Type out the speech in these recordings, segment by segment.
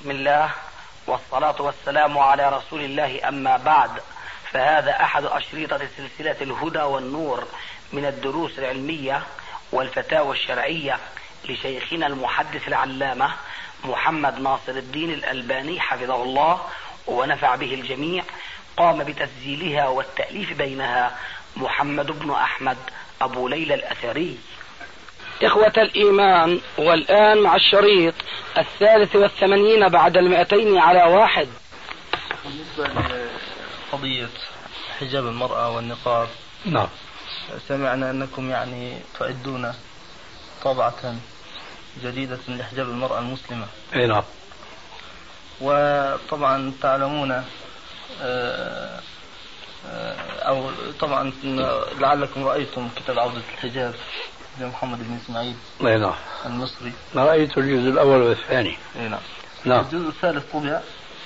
بسم الله والصلاة والسلام على رسول الله، أما بعد، فهذا أحد أشريطة سلسلة الهدى والنور من الدروس العلمية والفتاوى الشرعية لشيخنا المحدث العلامة محمد ناصر الدين الألباني حفظه الله ونفع به الجميع. قام بتسجيلها والتأليف بينها محمد بن أحمد أبو ليلى الأثري. إخوة الإيمان، والآن مع الشريط 83 بعد 200 على 1. بالنسبة لقضية حجاب المرأة والنقاب، نعم، سمعنا أنكم تعدون طبعة جديدة لحجاب المرأة المسلمة. نعم. وطبعا تعلمون أو طبعا لعلكم رأيتم كتاب عودة الحجاب لمحمد بن إسماعيل المصري. رأيت الجزء الأول والثاني. نعم. الجزء الثالث طبع،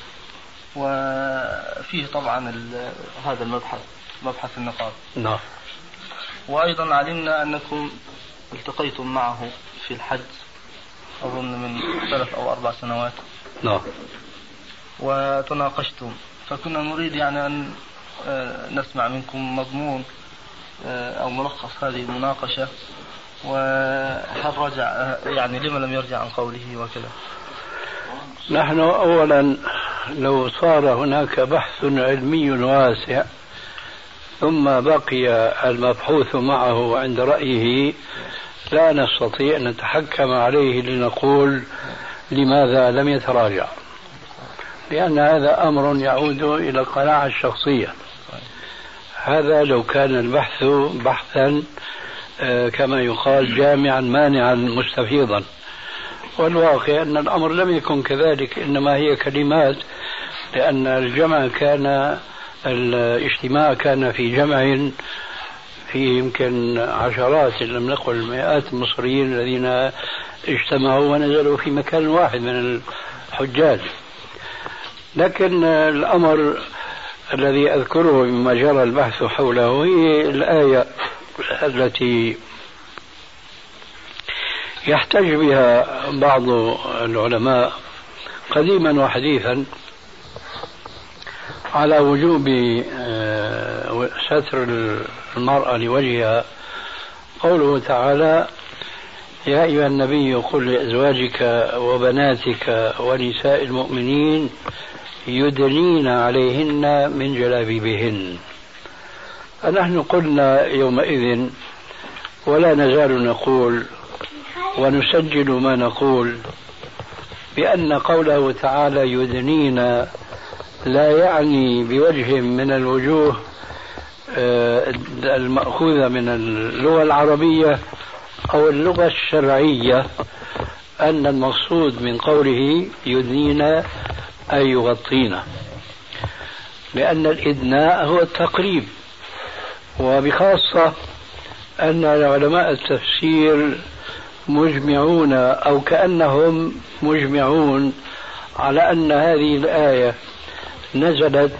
وفيه طبعا هذا المبحث، مبحث النقاب. نعم. وأيضا علمنا أنكم التقيتم معه في الحج، أظن من 3 أو 4 سنوات. نعم. وتناقشتم، فكنا نريد أن نسمع منكم مضمون أو ملخص هذه المناقشة، وهل رجع لما لم يرجع عن قوله وكذا. نحن أولا لو صار هناك بحث علمي واسع ثم بقي المبحوث معه عند رأيه، لا نستطيع أن نتحكم عليه لنقول لماذا لم يتراجع، لأن هذا أمر يعود إلى القناعة الشخصية. هذا لو كان البحث بحثا كما يقال جامعا مانعا مستفيضا، والواقع أن الأمر لم يكن كذلك، إنما هي كلمات، لأن الاجتماع كان في جمع فيه يمكن عشرات إن لم نقل مئات المصريين الذين اجتمعوا ونزلوا في مكان واحد من الحجاج. لكن الأمر الذي أذكره مما جرى البحث حوله هي الآية التي يحتج بها بعض العلماء قديما وحديثا على وجوب ستر المرأة لوجهها. قوله تعالى: يا أيها النبي قل لأزواجك وبناتك ونساء المؤمنين يدنين عليهن من جلابيبهن. فنحن قلنا يومئذ ولا نزال نقول ونسجل ما نقول بأن قوله تعالى يدنين لا يعني بوجه من الوجوه المأخوذة من اللغة العربية أو اللغة الشرعية أن المقصود من قوله يدنين أي يغطين، لأن الإدناء هو التقريب. وبخاصة أن علماء التفسير مجمعون أو كأنهم مجمعون على أن هذه الآية نزلت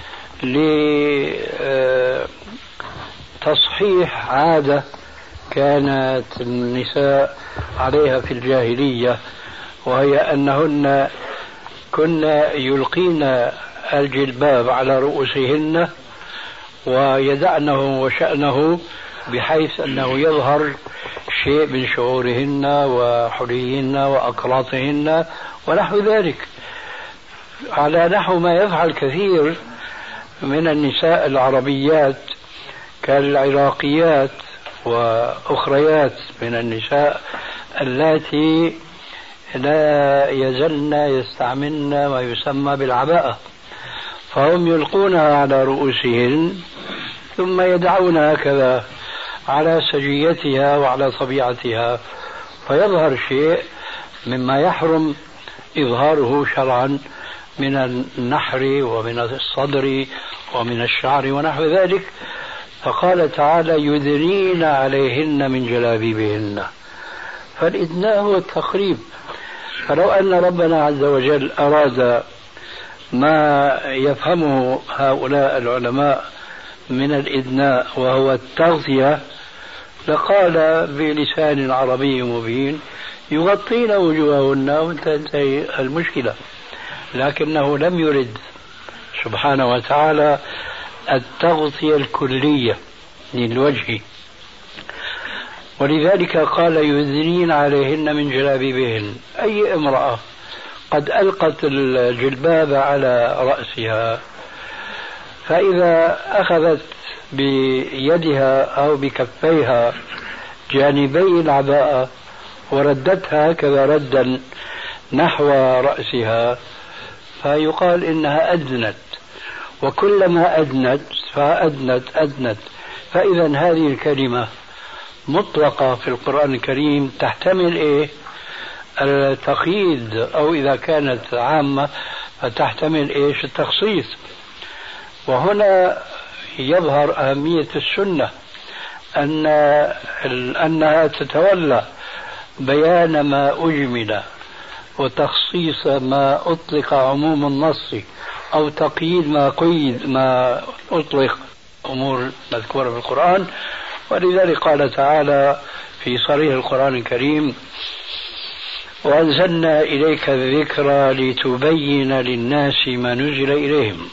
لتصحيح عادة كانت النساء عليها في الجاهلية، وهي أنهن كنا يلقين الجلباب على رؤوسهن ويدعنه وشأنه بحيث أنه يظهر شيء من شعورهن وحليهن وأقراطهن ونحو ذلك، على نحو ما يفعل كثير من النساء العربيات كالعراقيات وأخريات من النساء اللاتي لا يزلن يستعملن ما يسمى بالعباءة، فهم يلقونها على رؤوسهن ثم يدعونها هكذا على سجيتها وعلى طبيعتها، فيظهر شيء مما يحرم إظهاره شرعا من النحر ومن الصدر ومن الشعر ونحو ذلك. فقال تعالى يدنين عليهن من جلابيبهن، فالإدناء هو التقريب. فلو أن ربنا عز وجل أراد ما يفهمه هؤلاء العلماء من الإدناء وهو التغطية لقال بلسان عربي مبين يغطين وجوههن وتنتهي المشكلة. لكنه لم يرد سبحانه وتعالى التغطية الكلية للوجه، ولذلك قال يدنين عليهن من جلابيبهن. أي امرأة قد ألقت الجلباب على رأسها، فإذا أخذت بيدها أو بكفيها جانبي العباءة وردتها هكذا ردا نحو رأسها فيقال إنها أدنت، وكلما أدنت فأدنت. فإذا هذه الكلمة مطلقة في القرآن الكريم تحتمل إيه؟ التقييد، أو إذا كانت عامة فتحتمل إيش؟ التخصيص. وهنا يظهر أهمية السنة أنها تتولى بيان ما أجمل وتخصيص ما أطلق عموم النص، أو تقييد ما أطلق أمور مذكورة في القرآن. ولذلك قال تعالى في صريح القرآن الكريم: وأنزلنا إليك الذكر لتبين للناس ما نزل إليهم.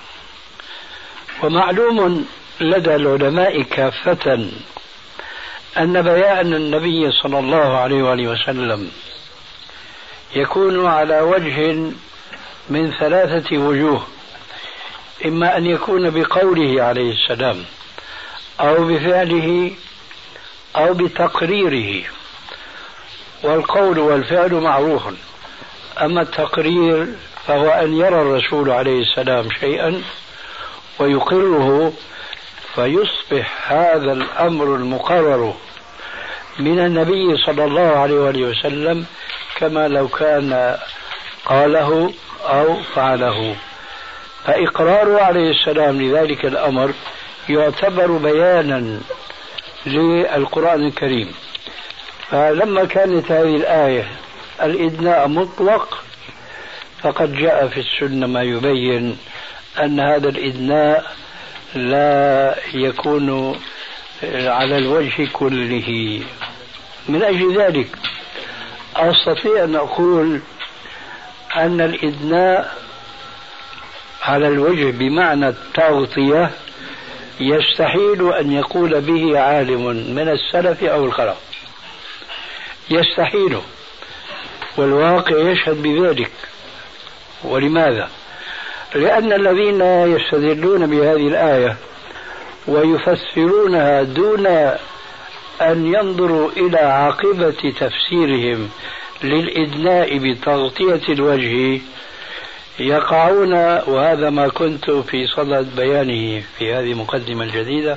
ومعلوم لدى العلماء كافة أن بيان النبي صلى الله عليه وآله وسلم يكون على وجه من 3 وجوه: إما أن يكون بقوله عليه السلام، أو بفعله، أو بتقريره. والقول والفعل معروف، أما التقرير فهو أن يرى الرسول عليه السلام شيئا ويقره، فيصبح هذا الأمر المقرر من النبي صلى الله عليه وآله وسلم كما لو كان قاله أو فعله. فإقراره عليه السلام لذلك الأمر يعتبر بيانا للقرآن الكريم. فلما كانت هذه الآية الإدناء مطلق، فقد جاء في السنة ما يبين أن هذا الإدناء لا يكون على الوجه كله. من أجل ذلك أستطيع أن أقول أن الإدناء على الوجه بمعنى التغطية يستحيل أن يقول به عالم من السلف أو الخلف، يستحيل، والواقع يشهد بذلك. ولماذا؟ لأن الذين يستدلون بهذه الآية ويفسرونها دون أن ينظروا إلى عاقبة تفسيرهم للإدناء بتغطية الوجه يقعون، وهذا ما كنت في صدد بيانه في هذه المقدمة الجديدة،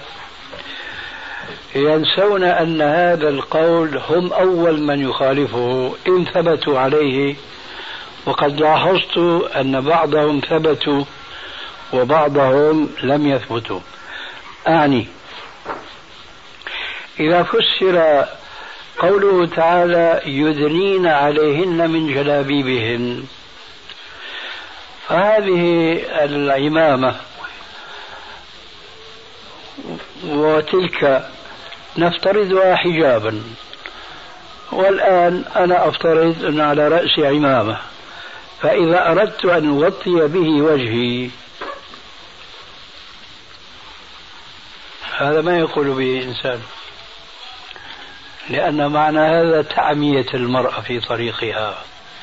ينسون أن هذا القول هم أول من يخالفه إن ثبتوا عليه. وقد لاحظت أن بعضهم ثبتوا وبعضهم لم يثبتوا. أعني إذا فسر قوله تعالى يدنين عليهن من جلابيبهن، فهذه العمامة وتلك نفترضها حجابا، والآن أنا أفترض أن على رأسي عمامة، فإذا أردت أن أغطي به وجهي هذا ما يقول به إنسان، لأن معنى هذا تعمية المرأة في طريقها،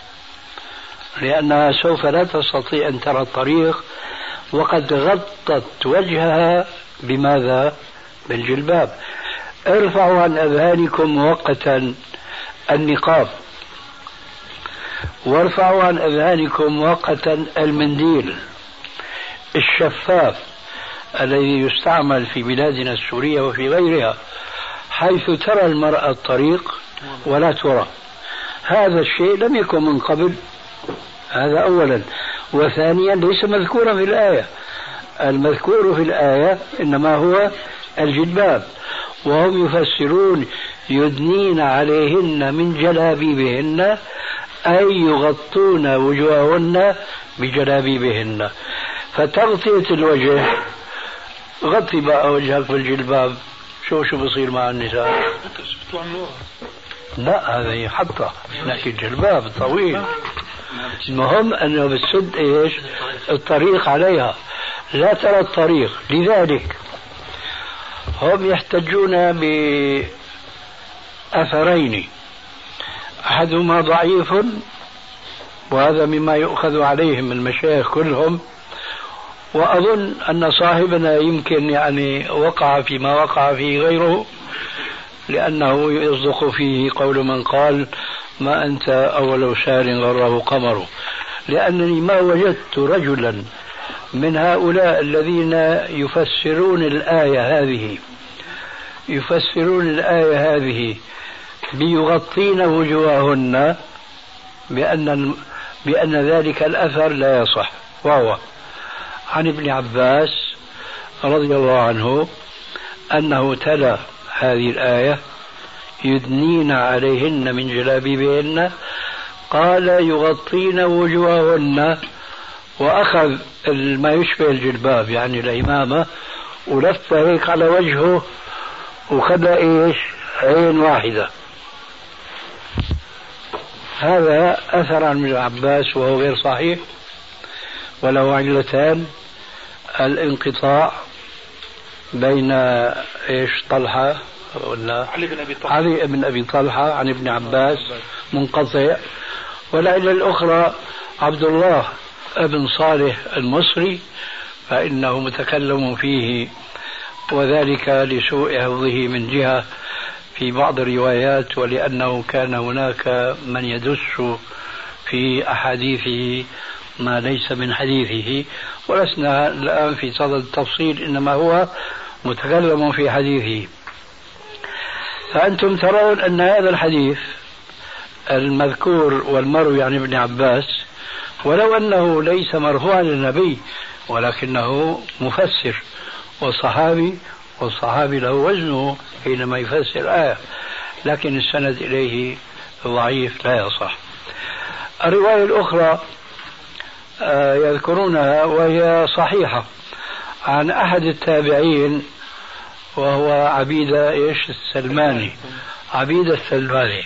لأنها سوف لا تستطيع أن ترى الطريق وقد غطت وجهها بماذا؟ بالجلباب. ارفعوا عن أذهانكم مؤقتا النقاب، وارفعوا عن أذهانكم مؤقتا المنديل الشفاف الذي يستعمل في بلادنا السورية وفي غيرها، حيث ترى المرأة الطريق ولا ترى. هذا الشيء لم يكن من قبل، هذا أولا. وثانيا ليس مذكورا في الآية، المذكور في الآية إنما هو الجلباب، وهم يفسرون يدنين عليهن من جلابيبهن أي يغطون وجوههن بجلابيبهن. فتغطية الوجه، غطي بقى وجهك بالجلباب، شو بصير مع النساء؟ لا هذا يحطها، لكن الجلباب طويل المهم أنه بتسد إيش الطريق عليها، لا ترى الطريق. لذلك هم يحتجون بأثرين، أحدهما ضعيف وهذا مما يؤخذ عليهم المشايخ كلهم، وأظن أن صاحبنا يمكن يعني وقع فيما وقع فيه غيره، لأنه يصدق فيه قول من قال ما أنت أول شهر غره قمر، لأنني ما وجدت رجلا من هؤلاء الذين يفسرون الآية هذه بيغطين وجوههن بأن ذلك الأثر لا يصح، وهو عن ابن عباس رضي الله عنه أنه تلا هذه الآية يدنين عليهن من جلابيبهن، قال يغطين وجوههن، وأخذ ما يشبه الجلباب يعني العمامة ولف هيك على وجهه وخذ إيش عين واحدة. هذا أثر عن ابن عباس وهو غير صحيح، وله علتان: الانقطاع بين إيش طلحة ولا علي بن أبي طلحة عن ابن عباس منقطع، والعلة الأخرى عبد الله بن صالح المصري فإنه متكلم فيه، وذلك لسوء حفظه من جهة في بعض الروايات، ولأنه كان هناك من يدس في أحاديثه ما ليس من حديثه، ولسنا الآن في صدد التفصيل، إنما هو متكلم في حديثه. فأنتم ترون أن هذا الحديث المذكور والمروي عن ابن عباس ولو أنه ليس مرفوعا للنبي ولكنه مفسر وصحابي، والصحابي له وزنه حينما يفسر آية، لكن السند إليه ضعيف لا يصح. الرواية الأخرى يذكرونها وهي صحيحة عن أحد التابعين وهو عبيدة السلماني، عبيدة السلماني،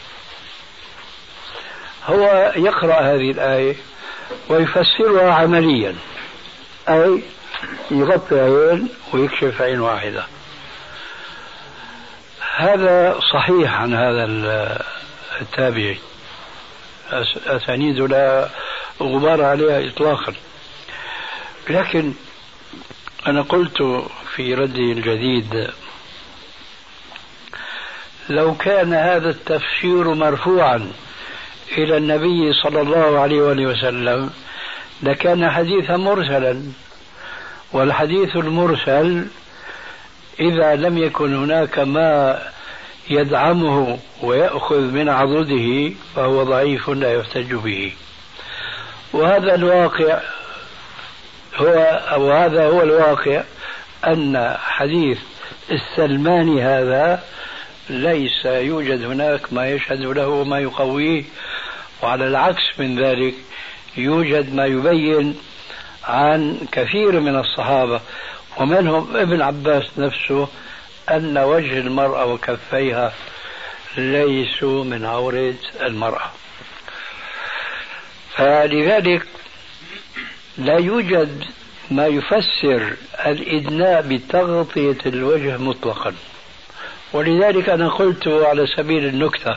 هو يقرأ هذه الآية ويفسرها عمليا، أي يغطي عين ويكشف عين واحدة. هذا صحيح عن هذا التابعي، أسانيد لا غبار عليها إطلاقا. لكن أنا قلت في ردي الجديد لو كان هذا التفسير مرفوعا إلى النبي صلى الله عليه وسلم لكان حديثا مرسلا، والحديث المرسل إذا لم يكن هناك ما يدعمه ويأخذ من عضده فهو ضعيف لا يحتج به. وهذا الواقع وهذا هو الواقع، أن حديث السلماني هذا ليس يوجد هناك ما يشهد له وما يقويه، وعلى العكس من ذلك يوجد ما يبين عن كثير من الصحابة ومنهم ابن عباس نفسه أن وجه المرأة وكفيها ليسوا من عورة المرأة. فلذلك لا يوجد ما يفسر الإدناء بتغطية الوجه مطلقا. ولذلك أنا قلت على سبيل النكتة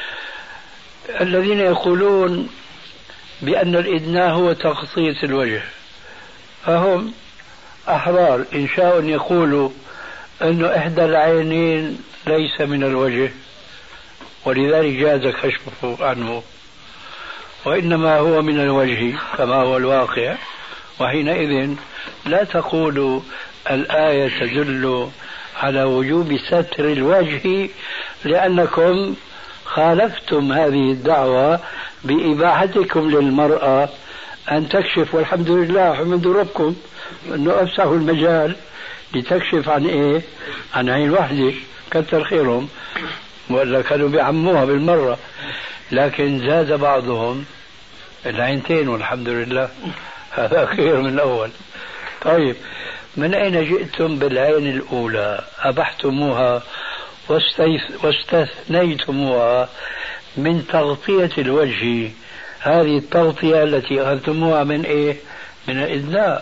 الذين يقولون بأن الإدناء هو تغطية الوجه فهم أحرار إن شاءوا أن يقولوا أن إحدى العينين ليس من الوجه ولذلك جاز كشفه عنه، وإنما هو من الوجه كما هو الواقع، وحينئذ لا تقولوا الآية تدل على وجوب ستر الوجه لأنكم خالفتم هذه الدعوة بإباحتكم للمرأة أن تكشف، والحمد لله حمد ربكم أنه أفسحوا المجال لتكشف عن إيه؟ عن عين واحدة، كتر خيرهم، ولا كانوا بيعموها بالمرة، لكن زاد بعضهم العينتين والحمد لله، هذا خير من الأول. طيب من أين جئتم بالعين الأولى؟ أبحتموها واستثنيتموها من تغطية الوجه، هذه التغطية التي أخذتموها من إيه؟ من الإدناء.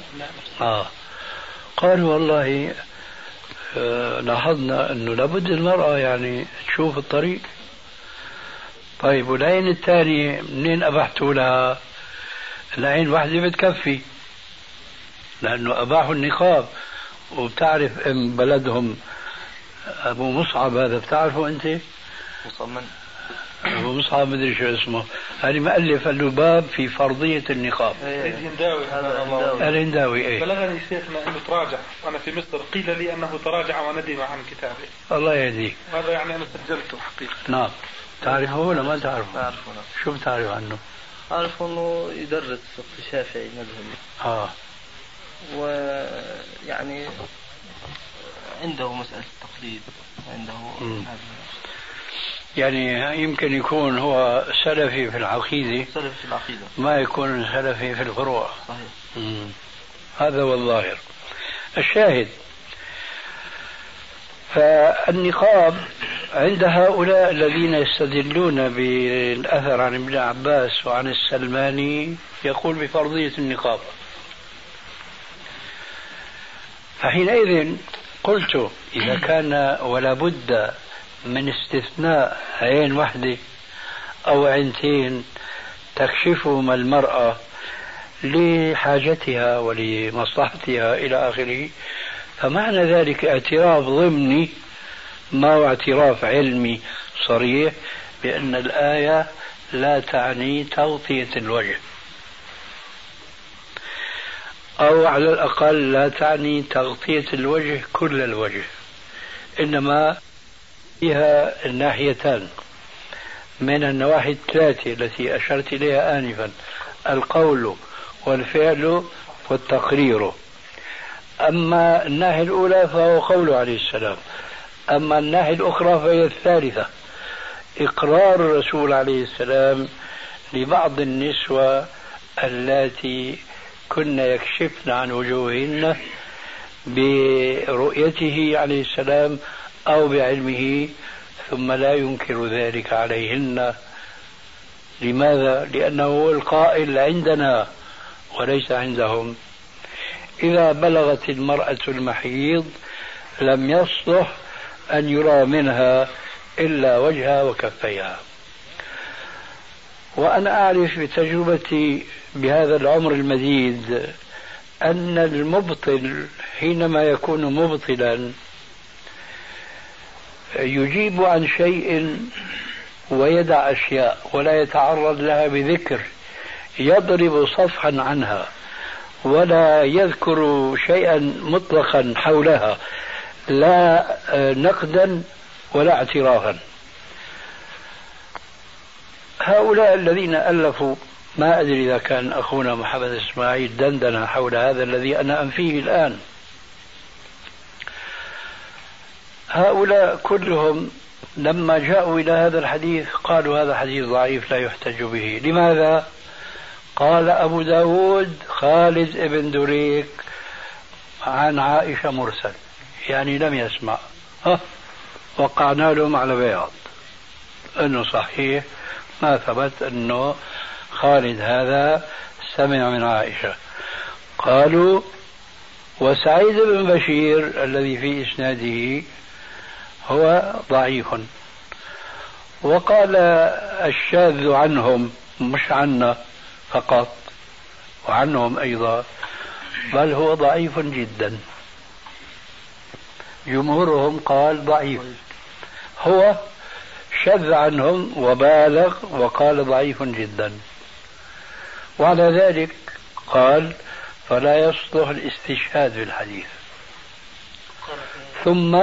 قالوا والله لاحظنا أنه لابد المرأة يعني تشوف الطريق. طيب والعين الثانية منين أبحتوا لها؟ العين واحدة بتكفي، لأنه أباحوا النقاب. وبتعرف ام بلدهم أبو مصعب هذا، بتعرفه أنت؟ مصمم أبو مصعب مدري شو اسمه، هذه مؤلف له باب في فرضية النقاب. الهنداوي الهنداوي إيه؟ بلغني شيخنا أنه تراجع، وأنا في مصر قيل لي أنه تراجع وندم عن كتابه. الله يهديك. هذا يعني أنا سجلته حقيقة. نعم. تعرفه ولا ما تعرفه؟ أعرفه. شو بتعرف عنه؟ أعرف أنه يدرس فقه شافعي مذهبي. ويعني عنده مسألة التقليد، عنده يعني يمكن يكون هو سلفي في العقيدة، سلفي في العقيدة، ما يكون سلفي في الفروع. صحيح. هذا هو الظاهر. الشاهد، فالنقاب عند هؤلاء الذين يستدلون بالأثر عن ابن عباس وعن السلماني يقول بفرضية النقاب. فحينئذ قلت إذا كان ولا بد من استثناء عين واحدة أو عينتين تكشفهما المرأة لحاجتها ولمصلحتها إلى آخره، فمعنى ذلك اعتراف ضمني ما هو اعتراف علمي صريح بأن الآية لا تعني تغطية الوجه، أو على الأقل لا تعني تغطية الوجه كل الوجه، إنما فيها الناحيتان من النواحي الثلاثة التي أشرت إليها آنفا: القول والفعل والتقرير. أما الناحية الأولى فهو قوله عليه السلام، أما الناحية الأخرى فهي الثالثة: إقرار الرسول عليه السلام لبعض النسوة اللاتي كن يكشفن عن وجوههن برؤيته عليه السلام أو بعلمه، ثم لا ينكر ذلك عليهن. لماذا؟ لأنه هو القائل عندنا وليس عندهم. إذا بلغت المرأة المحيض لم يصلح أن يرى منها إلا وجهها وكفيها. وأنا أعرف بتجربتي بهذا العمر المديد أن المبطل حينما يكون مبطلا يجيب عن شيء ويدع أشياء ولا يتعرض لها بذكر، يضرب صفحا عنها ولا يذكر شيئا مطلقا حولها، لا نقدا ولا اعترافا. هؤلاء الذين ألفوا، ما أدري إذا كان أخونا محمد إسماعيل دندن حول هذا الذي أنا أنفيه الآن، هؤلاء كلهم لما جاءوا إلى هذا الحديث قالوا هذا حديث ضعيف لا يحتج به. لماذا؟ قال أبو داود خالد ابن دريك عن عائشة مرسل، يعني لم يسمع. وقعنا لهم على بياض أنه صحيح ما ثبت أنه خالد هذا سمع من عائشة. قالوا وسعيد بن بشير الذي في إسناده هو ضعيف. وقال الشاذ عنهم، مش عنا فقط، وعنهم أيضا، بل هو ضعيف جدا. جمهورهم قال ضعيف، هو شذ عنهم وبالغ وقال ضعيف جدا. وعلى ذلك قال فلا يصلح الاستشهاد بالحديث. ثم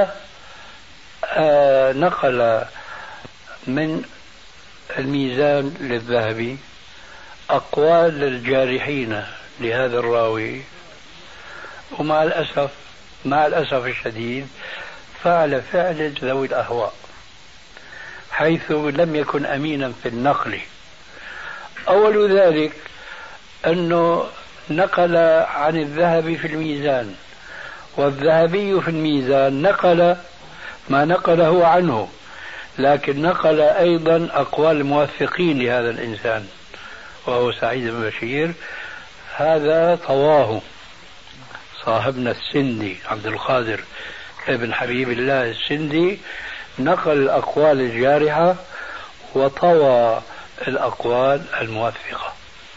نقل من الميزان للذهبي أقوال الجارحين لهذا الراوي، ومع الأسف الشديد فعل فعل ذوي الأهواء، حيث لم يكن أمينا في النقل. أول ذلك أنه نقل عن الذهبي في الميزان، والذهبي في الميزان نقل ما نقله عنه، لكن نقل أيضا أقوال الموثقين لهذا الإنسان، وهو سعيد بن بشير، هذا طواه صاحبنا السندي عبد القادر ابن حبيب الله السندي، نقل الأقوال الجارحة وطوى الأقوال الموثقة.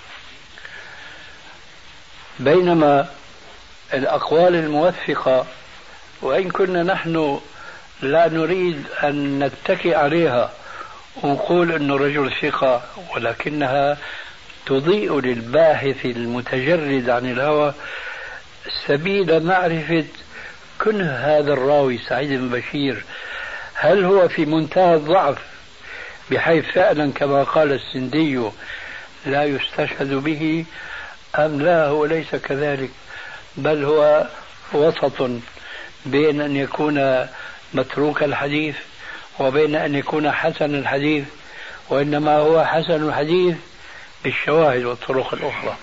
بينما الأقوال الموثقة وإن كنا نحن لا نريد أن نتكئ عليها ونقول أنه رجل ثقة، ولكنها تضيء للباحث المتجرد عن الهوى سبيل معرفة كنه هذا الراوي سعيد بن بشير، هل هو في منتهى الضعف بحيث فعلا كما قال السندي لا يستشهد به، أم لا هو ليس كذلك، بل هو وسط بين أن يكون متروك الحديث وبين أن يكون حسن الحديث، وإنما هو حسن الحديث بالشواهد والطرق الأخرى.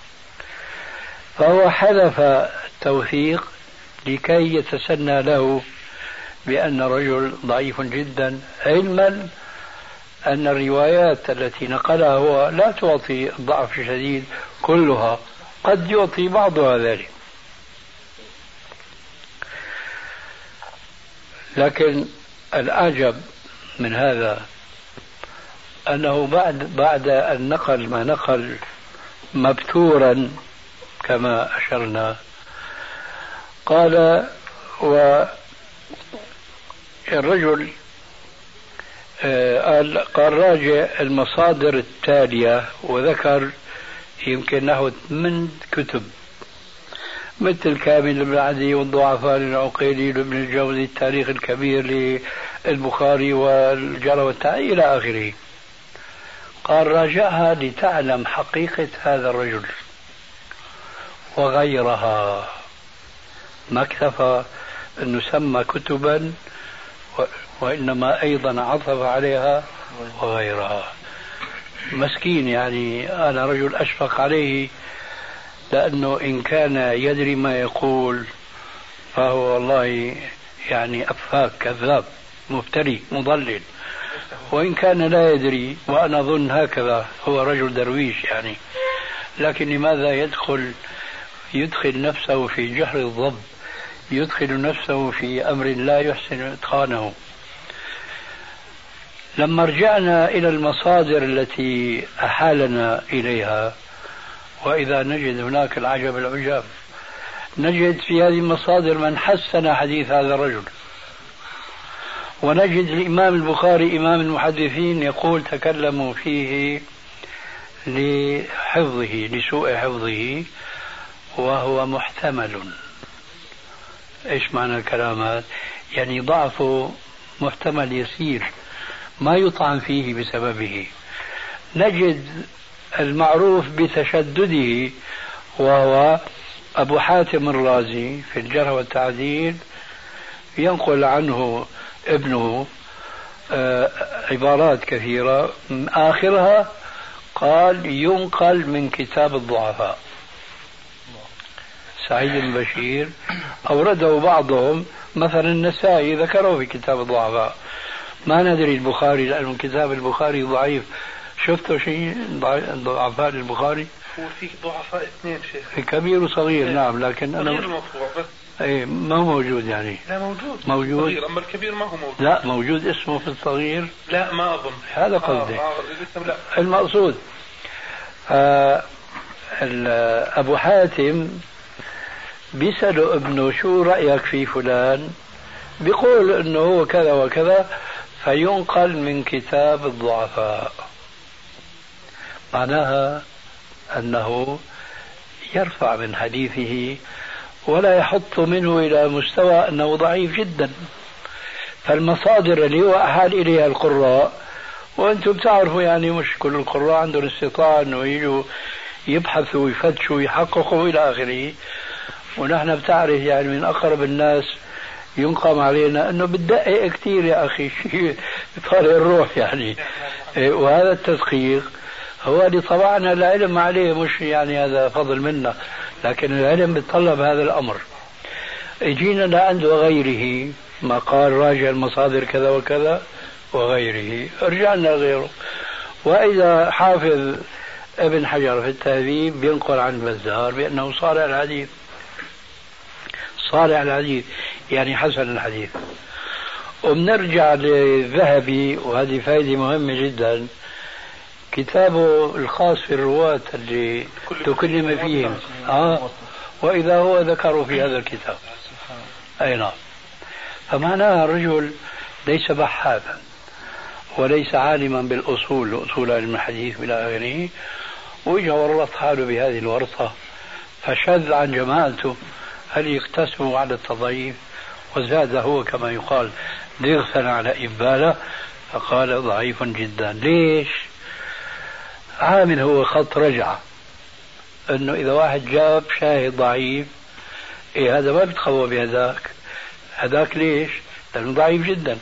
فهو حذف التوثيق لكي يتسنى له بأن رجل ضعيف جدا، علما أن الروايات التي نقلها هو لا تعطي الضعف الشديد كلها، قد يعطي بعضها ذلك. لكن الأعجب من هذا أنه بعد أن نقل ما نقل مبتورا كما أشرنا، قال والرجل قال راجع المصادر التالية، وذكر يمكن نحو 8 كتب مثل كامل بن عدي والضعفاء للعقيلي لابن الجوزي، التاريخ الكبير للبخاري والجرى والتعديل إلى آخره. قال راجعها لتعلم حقيقة هذا الرجل وغيرها، ما اكتفى أن نسمى كتبا وإنما أيضا عطف عليها وغيرها. مسكين يعني، أنا رجل أشفق عليه، لأنه إن كان يدري ما يقول فهو والله يعني أفاك كذاب مفتري مضلل، وإن كان لا يدري وأنا أظن هكذا هو رجل درويش يعني، لكن لماذا يدخل نفسه في جهر الضب، يدخل نفسه في أمر لا يحسن إتقانه. لما رجعنا إلى المصادر التي أحالنا إليها، وإذا نجد هناك العجب العجاب، نجد في هذه المصادر من حسن حديث هذا الرجل، ونجد الإمام البخاري إمام المحدثين يقول تكلموا فيه لحفظه لسوء حفظه وهو محتمل. إيش معنى الكلام هذا؟ يعني ضعفه محتمل يسير ما يطعن فيه بسببه. نجد المعروف بتشدده وهو أبو حاتم الرازي في الجرح والتعديل، ينقل عنه ابنه عبارات كثيرة، آخرها قال ينقل من كتاب الضعفاء. سعيد بن بشير أورده بعضهم، مثلا النسائي ذكره في كتاب الضعفاء، ما ندري البخاري لأنه كتاب البخاري ضعيف. شفتوا شيء ضعفاء البخاري؟ هو في ضعفاء 2 شيخ، في كبير وصغير. نعم، لكن أنا غير مطبوع بس. ايه ما هو موجود يعني. لا موجود موجود، أما الكبير ما هو موجود. لا موجود اسمه في الصغير. لا ما أظن، هذا قصدي. لا. المقصود أبو حاتم بيسأله ابنه شو رأيك في فلان، بيقول انه هو كذا وكذا، فينقل من كتاب الضعفاء. معناها أنه يرفع من حديثه ولا يحط منه إلى مستوى أنه ضعيف جدا. فالمصادر اللي هو أحال إليها القراء، وأنتم تعرفوا يعني مش كل القراء عندهم استطاعة أنه يجوا يبحثوا ويفتشوا ويحققوا إلى آخره، ونحن بتعرف يعني من أقرب الناس ينقم علينا أنه بتدقق كثير يا أخي، شيء طالع الروح يعني. وهذا التدقيق هو اللي طبعنا العلم عليه، مش يعني هذا فضل منا، لكن العلم بيتطلب هذا الأمر. اجينا لعنده غيره ما قال راجع المصادر كذا وكذا وغيره، رجعنا غيره. وإذا حافظ ابن حجر في التهذيب بينقل عن البزار بأنه صالح الحديث، صالح الحديث يعني حسن الحديث. وبنرجع للذهبي، وهذه فائدة مهمة جدا، كتابه الخاص في الرواة اللي تكلم فيهم وإذا هو ذكروا في هذا الكتاب. أي نعم. فمعناها الرجل ليس بحاثا وليس عالما بالأصول، أصول علم الحديث إلى آخره، وإجا ورط حاله بهذه الورطة فشذ عن جماعته. هل يقتسموا على التضعيف؟ وزاد هو كما يقال ضغثا على إبالة، فقال ضعيف جدا. ليش؟ عامل هو خط رجعة، انه اذا واحد جاب شاهد ضعيف هذا ما بيتقوى بهذاك، هذاك ليش؟ لانه ضعيف جدا.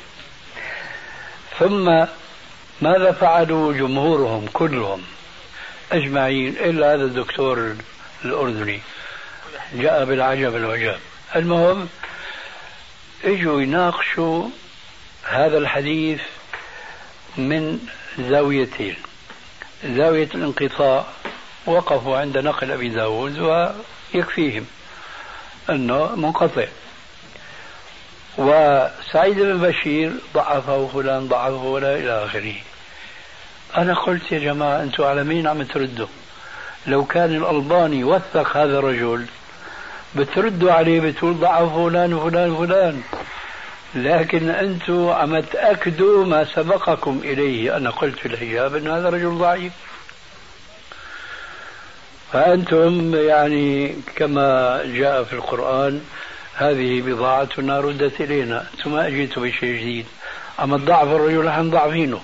ثم ماذا فعلوا جمهورهم كلهم اجمعين الا هذا الدكتور الاردني جاء بالعجب العجاب. المهم اجوا يناقشوا هذا الحديث من زاويتين. زاوية الانقطاع وقفوا عند نقل أبي داود ويكفيهم أنه منقطع، وسعيد بن بشير ضعفه فلان ضعفه ولا إلى آخره. أنا قلت يا جماعة أنتم على مين عم تردوا؟ لو كان الألباني وثق هذا الرجل بتردوا عليه بتقول ضعف فلان وفلان وفلان، لكن أنتم عم تأكدوا ما سبقكم إليه. أنا قلت في الحجاب أن هذا رجل ضعيف، فأنتم يعني كما جاء في القرآن هذه بضاعتنا ردت إلينا، أنتم ما أجيتوا بشيء جديد، أما الضعف الرجل نحن ضعفينه.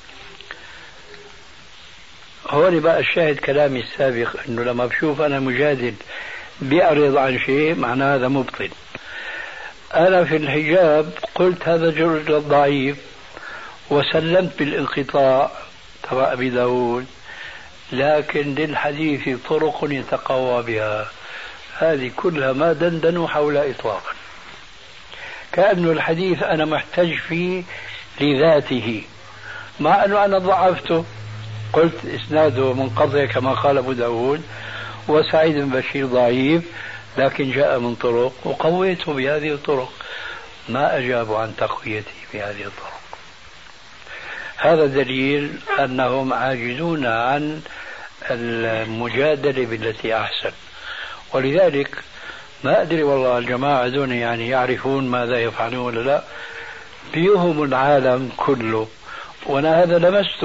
هون بقى الشاهد كلامي السابق، أنه لما بشوف أنا مجادل بيعرض عن شيء معناه هذا مبطل. أنا في الحجاب قلت هذا الرجل ضعيف وسلمت بالانقطاع تبع أبي داود، لكن للحديث طرق يتقوى بها. هذه كلها ما دندنوا حول إطلاقا، كأنه الحديث أنا محتج فيه لذاته، مع أنه أنا ضعفته. قلت إسناده منقطع كما قال أبو داود، وسعيد بن بشير ضعيف لكن جاء من طرق وقويته بهذه الطرق. ما أجابوا عن تقويته بهذه الطرق. هذا دليل أنهم عاجزون عن المجادلة بالتي أحسن. ولذلك ما أدري والله الجماعة دون يعني يعرفون ماذا يفعلون ولا لا، بيهم العالم كله. وأنا هذا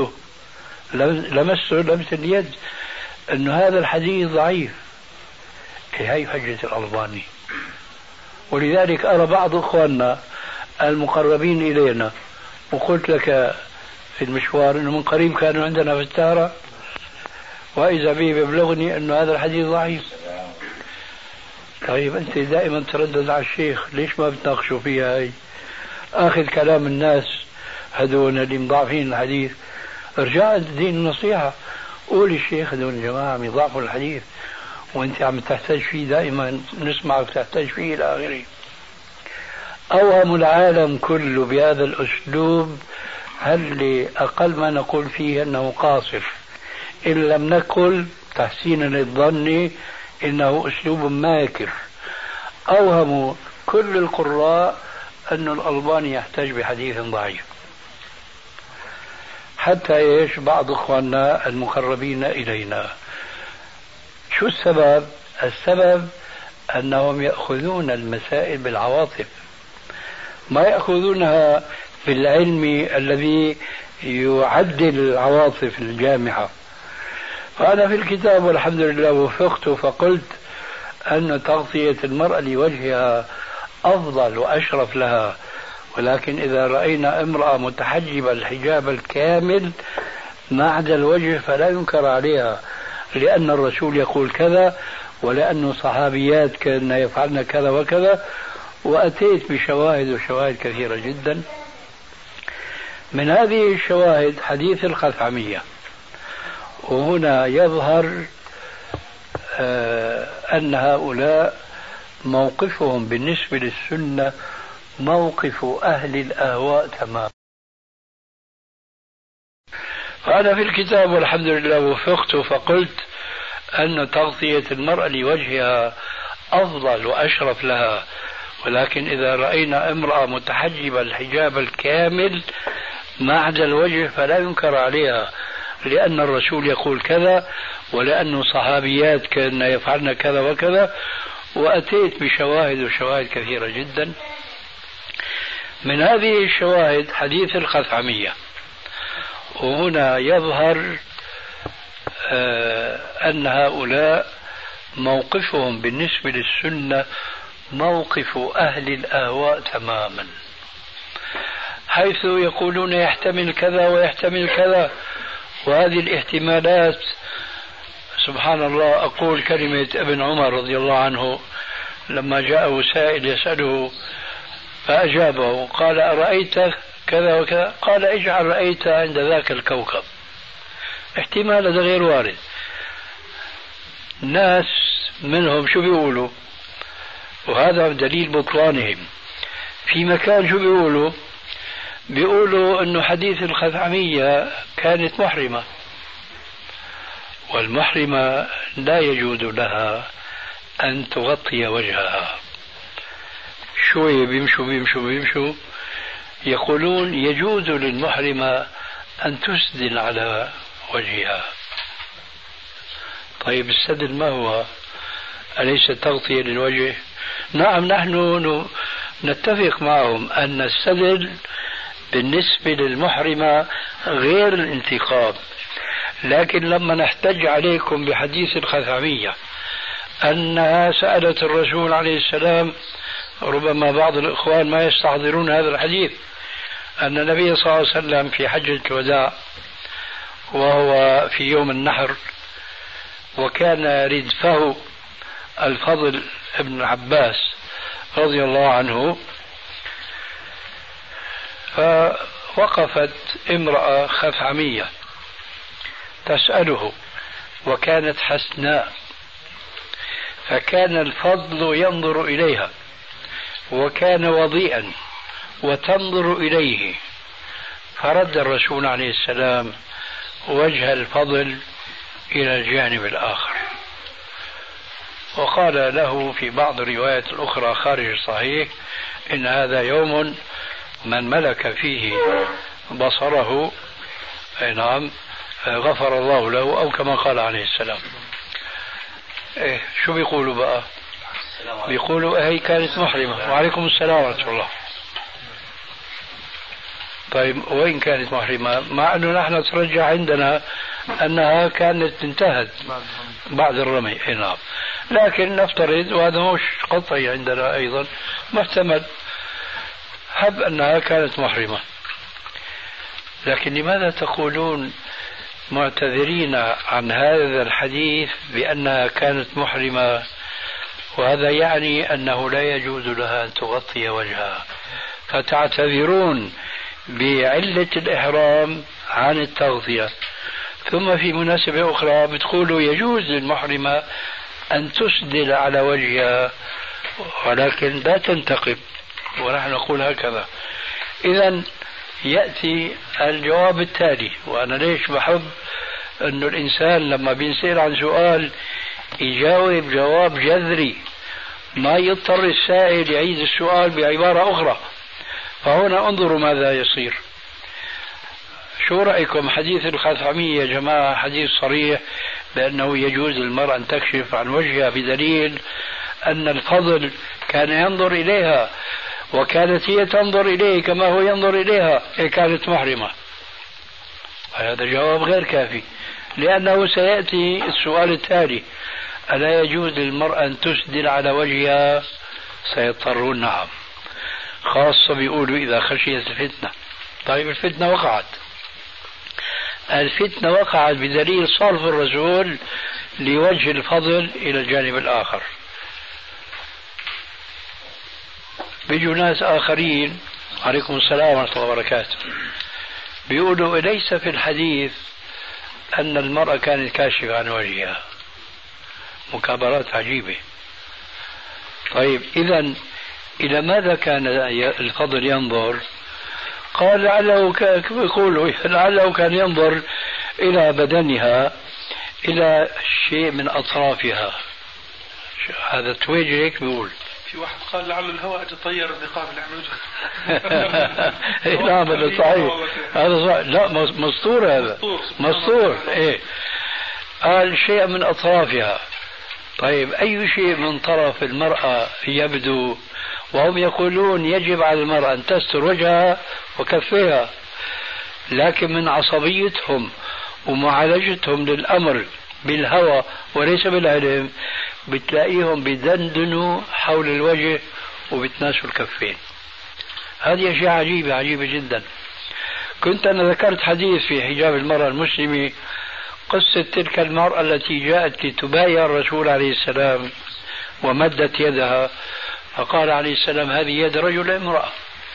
لمسته لمس اليد أنه هذا الحديث ضعيف. هي حجة الألباني. ولذلك أرى بعض أخواننا المقربين إلينا، وقلت لك في المشوار أنه من قريب كانوا عندنا في التارة، وإذا به يبلغني أنه هذا الحديث ضعيف. طيب أنت دائما تردد على الشيخ، ليش ما بتناقشوا فيها؟ هاي آخذ كلام الناس هذول اللي مضاعفين الحديث، ارجع الدين النصيحة، قول الشيخ هذول الجماعة عم يضاعفوا الحديث وانت عم تحتاج فيه، دائما نسمعك تحتاج فيه الى اخره. اوهم العالم كله بهذا الاسلوب، هل اقل ما نقول فيه انه قاصر، ان لم نقل تحسينا للظن انه اسلوب ماكر. اوهموا كل القراء ان الالباني يحتاج بحديث ضعيف، حتى ايش بعض اخواننا المقربين الينا. شو السبب؟ السبب أنهم يأخذون المسائل بالعواطف، ما يأخذونها بالعلم الذي يعدل العواطف الجامعة. فأنا في الكتاب والحمد لله وفقت، فقلت أن تغطية المرأة لوجهها أفضل وأشرف لها، ولكن إذا رأينا امرأة متحجبة الحجاب الكامل ما عدا الوجه فلا ينكر عليها، لأن الرسول يقول كذا، ولأن صحابيات كان يفعلن كذا وكذا. وأتيت بشواهد وشواهد كثيرة جدا. من هذه الشواهد حديث الخثعمية، وهنا يظهر أن هؤلاء موقفهم بالنسبة للسنة موقف أهل الأهواء تماما. فأنا في الكتاب والحمد لله وفقت فقلت أن تغطية المرأة لوجهها أفضل وأشرف لها، ولكن إذا رأينا امرأة متحجبة الحجاب الكامل ما عدا الوجه فلا ينكر عليها، لأن الرسول يقول كذا، ولأن صحابيات كان يفعلن كذا وكذا. وأتيت بشواهد وشواهد كثيرة جدا. من هذه الشواهد حديث الخثعمية، وهنا يظهر أن هؤلاء موقفهم بالنسبة للسنة موقف أهل الأهواء تماما، حيث يقولون يحتمل كذا ويحتمل كذا، وهذه الاحتمالات سبحان الله. أقول كلمة ابن عمر رضي الله عنه لما جاءه سائل يسأله فأجابه قال أرأيت كذا وكذا؟ قال اجعل رأيت عند ذاك الكوكب. احتمال هذا غير وارد. ناس منهم شو بيقولوا، وهذا دليل بطلانهم، في مكان شو بيقولوا؟ بيقولوا انه حديث الخثعمية كانت محرمة، والمحرمة لا يجوز لها ان تغطي وجهها. شوية بيمشوا يقولون يجوز للمحرمة ان تسدل على وجهها. طيب السدل ما هو؟ أليس تغطية للوجه؟ نعم، نحن نتفق معهم أن السدل بالنسبة للمحرمة غير الانتقاب، لكن لما نحتج عليكم بحديث الخثعمية أنها سألت الرسول عليه السلام، ربما بعض الإخوان ما يستحضرون هذا الحديث، أن النبي صلى الله عليه وسلم في حجة الوداع وهو في يوم النحر، وكان ردفه الفضل ابن عباس رضي الله عنه، فوقفت امرأة خثعمية تسأله وكانت حسناء، فكان الفضل ينظر إليها وكان وضيئا وتنظر إليه، فرد الرسول عليه السلام وجه الفضل إلى الجانب الآخر، وقال له في بعض الروايات الأخرى خارج الصحيح إن هذا يوم من ملك فيه بصره نعم غفر الله له، أو كما قال عليه السلام. شو بيقولوا بقى؟ بيقولوا هي كانت محرمة. وعليكم السلام ورحمة الله. طيب وين كانت محرمة؟ مع أنه نحن ترجع عندنا أنها كانت انتهت بعد الرمي. نعم، لكن نفترض، وهذا مش قطعي عندنا أيضا، محتمل، هب أنها كانت محرمة. لكن لماذا تقولون معتذرين عن هذا الحديث بأنها كانت محرمة، وهذا يعني أنه لا يجوز لها أن تغطي وجهها، فتعتذرون بعلة الإحرام عن التغطية، ثم في مناسبة أخرى بتقولوا يجوز للمحرمة أن تسدل على وجهها ولكن لا تنتقب، ونحن نقول هكذا. إذن يأتي الجواب التالي، وأنا ليش بحب أنه الإنسان لما بينسأل عن سؤال يجاوب جواب جذري، ما يضطر السائل يعيد السؤال بعبارة أخرى. فهنا انظروا ماذا يصير. شو رأيكم؟ حديث الخثعمية يا جماعة حديث صريح بأنه يجوز للمرأة أن تكشف عن وجهها، بدليل أن الفضل كان ينظر إليها وكانت هي تنظر إليه كما هو ينظر إليها، هي كانت محرمة. هذا جواب غير كافي، لأنه سيأتي السؤال التالي: ألا يجوز للمرأة أن تسدل على وجهها؟ سيضطرون نعم، خاصة بيقولوا إذا خشيت الفتنة. طيب الفتنة وقعت، الفتنة وقعت بدليل صرف الرسول لوجه الفضل إلى الجانب الآخر. بيجوا ناس آخرين، عليكم السلام ورحمة الله وبركاته، بيقولوا ليس في الحديث أن المرأة كانت كاشفة عن وجهها. مكابرات عجيبة. طيب إذن إلى ماذا كان الفضل ينظر؟ قال لعله لعله كان ينظر إلى بدنها إلى شيء من أطرافها. هذا تويجي هيك بيقول. في واحد قال لعل الهواء يتطير النقاب اللي عملوه. نعم هذا صحيح. هذا صحيح. لا مسطور هذا. مسطور. إيه. قال شيء من أطرافها. طيب أي شيء من طرف المرأة يبدو؟ وهم يقولون يجب على المرأة أن تستر وجهها وكفيها، لكن من عصبيتهم ومعالجتهم للأمر بالهوى وليس بالعلم بتلاقيهم بدندنوا حول الوجه وبتناسوا الكفين. هذه أشياء عجيبة عجيبة جدا. كنت أنا ذكرت حديث في حجاب المرأة المسلمة، قصة تلك المرأة التي جاءت لتبايع الرسول عليه السلام ومدت يدها، فقال عليه السلام هذه يد رجل امرأة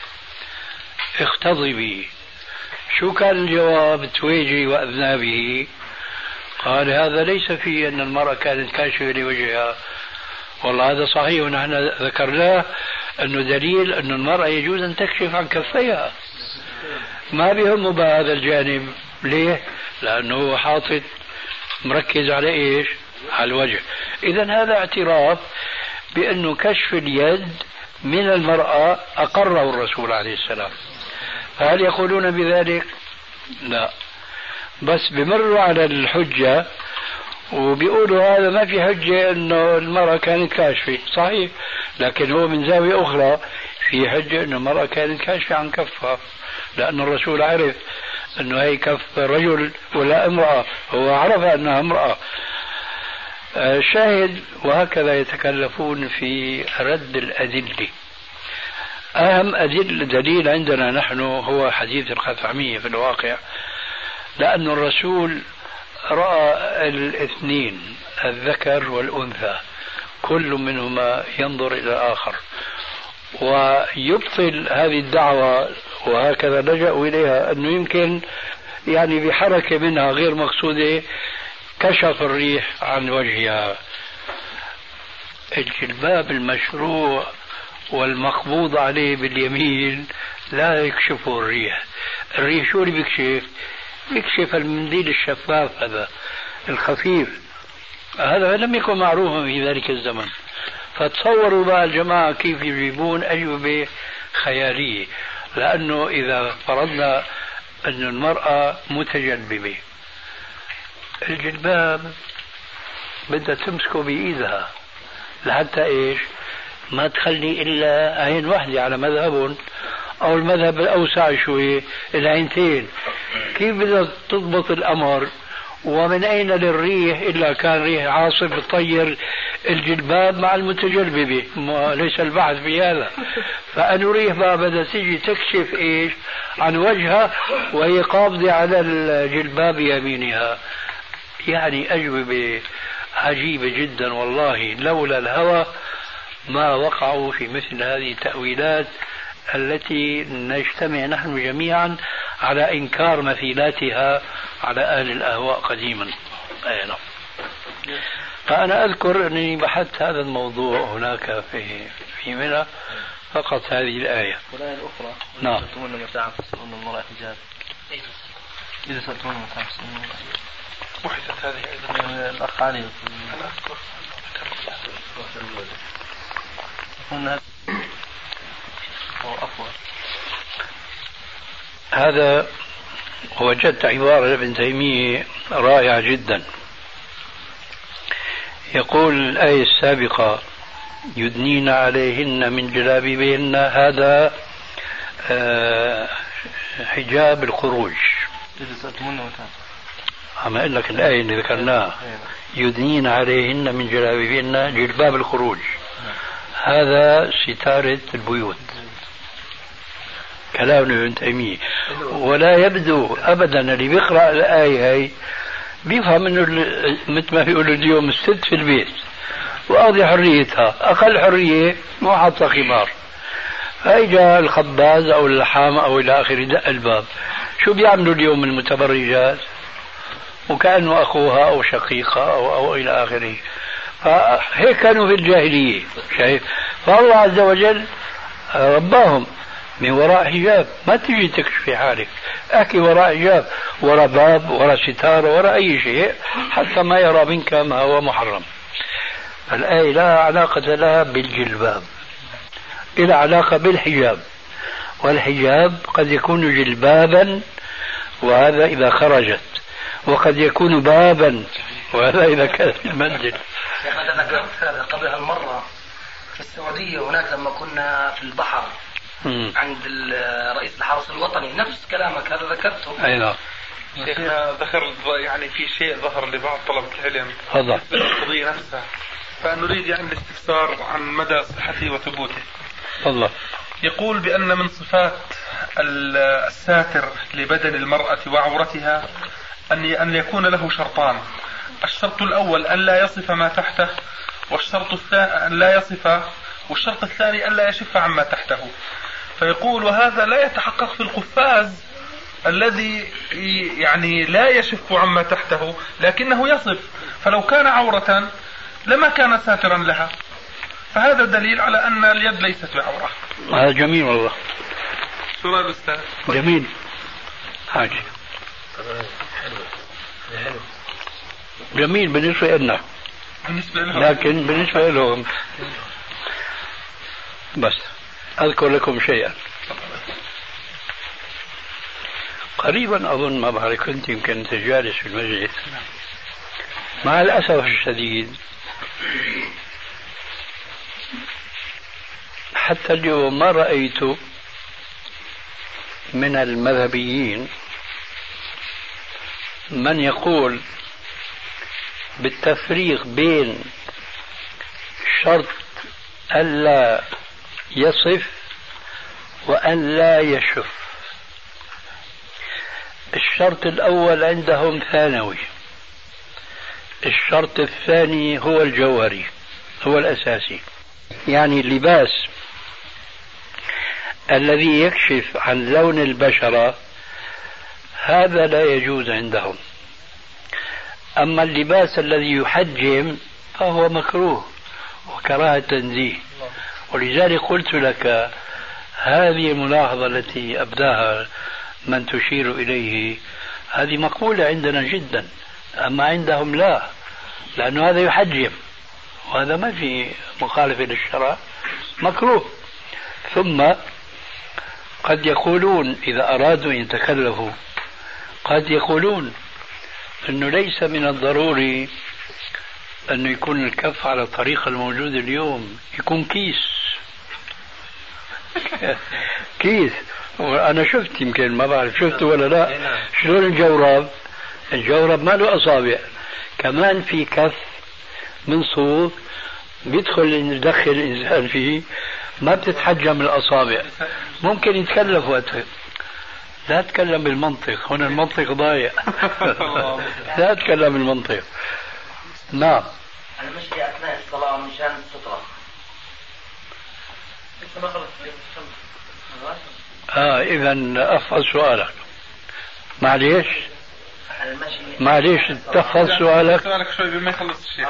اختضبي. شو كان الجواب تويجي وأذنابه؟ قال هذا ليس فيه أن المرأة كانت كاشفة لوجهها. والله هذا صحيح، ونحن ذكرناه أنه دليل أن المرأة يجوز أن تكشف عن كفيها، ما بهم بهذا الجانب. ليه؟ لأنه حاطط مركز على إيش؟ على الوجه. إذن هذا اعتراف بأنه كشف اليد من المرأة أقره الرسول عليه السلام. فهل يقولون بذلك؟ لا، بس بمروا على الحجة وبيقولوا هذا ما في حجة أنه المرأة كانت كاشفة. صحيح، لكن هو من زاوية أخرى في حجة أن المرأة كانت كاشفة عن كفها، لأن الرسول عرف أنه هي كف رجل ولا امرأة، هو عرف أنها امرأة. شاهد. وهكذا يتكلفون في رد الأدلة. أهم دليل عندنا نحن هو حديث الخثعمية في الواقع، لأن الرسول رأى الاثنين الذكر والأنثى كل منهما ينظر إلى الآخر، ويبطل هذه الدعوة. وهكذا لجأوا إليها أنه يمكن يعني بحركة منها غير مقصودة كشف الريح عن وجهها. الجلباب المشروع والمقبوض عليه باليمين لا يكشفه الريح. الريح شو اللي بيكشف؟ بيكشف المنديل الشفاف هذا الخفيف، هذا لم يكن معروفا في ذلك الزمن. فتصوروا بقى الجماعة كيف يجيبون أجوبة خيالية، لأنه إذا فرضنا أن المرأة متجلببة، الجلباب بدها تمسكه بإيدها لحتى إيش؟ ما تخلي إلا عين واحدة على مذهبهم، أو المذهب الأوسع شوي العينتين. كيف بدها تضبط الأمر؟ ومن أين للريح إلا كان ريح عاصف تطير الجلباب مع المتجلببة؟ ليس البحث في هذا. فأنه ريح بقى بدها تيجي تكشف إيش؟ عن وجهها وهي قابضة على الجلباب يمينها. يعني أجوبة عجيبة جدا والله، لولا الهوى ما وقعوا في مثل هذه التأويلات التي نجتمع نحن جميعا على إنكار مثيلاتها على أهل الأهواء قديما. نعم. فأنا أذكر أنني بحثت هذا الموضوع هناك في منى فقط هذه الآية. والآية الأخرى نعم. سألتمون متاعا فاسألون المرأة حجاب. إذا سألتمون متاعا فاسألون المرأة. بحثت هذه أيضا الأخ علي. أنا أذكر. هذا وجدت عبارة لابن تيمية رائعة جدا. يقول الآية السابقة يدنين عليهن من جلابيبهن، هذا حجاب الخروج. عم أقول لك الآية اللي ذكرناها يدنين عليهن من جلابيبهن جلباب الخروج، هذا ستارة البيوت. كلام ابن تيمية. ولا يبدو أبدا اللي بيقرأ الآية هي بيفهم انه مثل ما بيقولوا اليوم الست في البيت وقاضي حريتها، أقل حرية مو حاطة خمار، فإجا الخباز أو اللحام أو إلى آخره دق الباب. شو بيعملوا اليوم المتبرجات؟ وكأنه أخوها أو شقيقها أو إلى آخره. فهيك كانوا في الجاهلية. شايف؟ فالله عز وجل رباهم من وراء حجاب، ما تجي تكشفي حالك، احكي وراء حجاب، وراء باب، وراء ستارة، وراء أي شيء حتى ما يرى منك ما هو محرم. الآية لا علاقة لها بالجلباب، إلى علاقة بالحجاب، والحجاب قد يكون جلبابا وهذا إذا خرجت، وقد يكون بابا وهذا إذا كان في المنزل. أنا ذكرت هذا قبل هالمرة في السعودية، هناك لما كنا في البحر عند رئيس الحرس الوطني نفس كلامك هذا ذكرته. أي نعم. شيخنا ذكر يعني في شيء ظهر لبعض طلبة العلم في القضية نفسها، فنريد يعني الاستفسار عن مدى صحته وثبوته. الله. يقول بأن من صفات الساتر لبدن المرأة وعورتها أن يكون له شرطان: الشرط الأول أن لا يصف ما تحته، والشرط الثاني أن لا يصف، والشرط الثاني أن لا يشف عما تحته. فيقول وهذا لا يتحقق في القفاز الذي يعني لا يشف عما تحته لكنه يصف، فلو كان عورة لما كان ساترا لها، فهذا دليل على أن اليد ليست بعورة. هذا جميل والله. شو رأي الأستاذ؟ جميل حاجة جميل بالنسبة لنا، لكن بالنسبة لهم بس أذكر لكم شيئا. قريبا أظن، ما بعرف، كنت يمكن جالس في المجلس، مع الأسف الشديد حتى اليوم ما رأيت من المذهبيين من يقول بالتفريق بين شرط ألا يصف وأن لا يشف. الشرط الأول عندهم ثانوي، الشرط الثاني هو الجوهري، هو الأساسي. يعني اللباس الذي يكشف عن لون البشرة هذا لا يجوز عندهم، أما اللباس الذي يحجم فهو مكروه وكراهة تنزيه. ولذلك قلت لك هذه الملاحظة التي أبداها من تشير إليه هذه مقبولة عندنا جدا، أما عندهم لا، لأنه هذا يحجم وهذا ما في مخالفة للشرع، مكروه. ثم قد يقولون إذا أرادوا أن يتكلفوا قد يقولون أنه ليس من الضروري أنه يكون الكف على الطريقة الموجودة اليوم، يكون كيس. وأنا شفت، يمكن ما بعرف شفته ولا لا، شلون الجورب ما له أصابع، كمان في كف من صوف يدخل الإنسان فيه، ما بتتحجم الأصابع، ممكن يتكلف وقتها. لا تتكلم بالمنطق، هنا المنطق ضايع. لا تتكلم بالمنطق. نعم. المشي أثناء الصلاة مشان السترة. إذا أفضل سؤالك. معليش تفضل سؤالك شوي بما يخلص الشيء.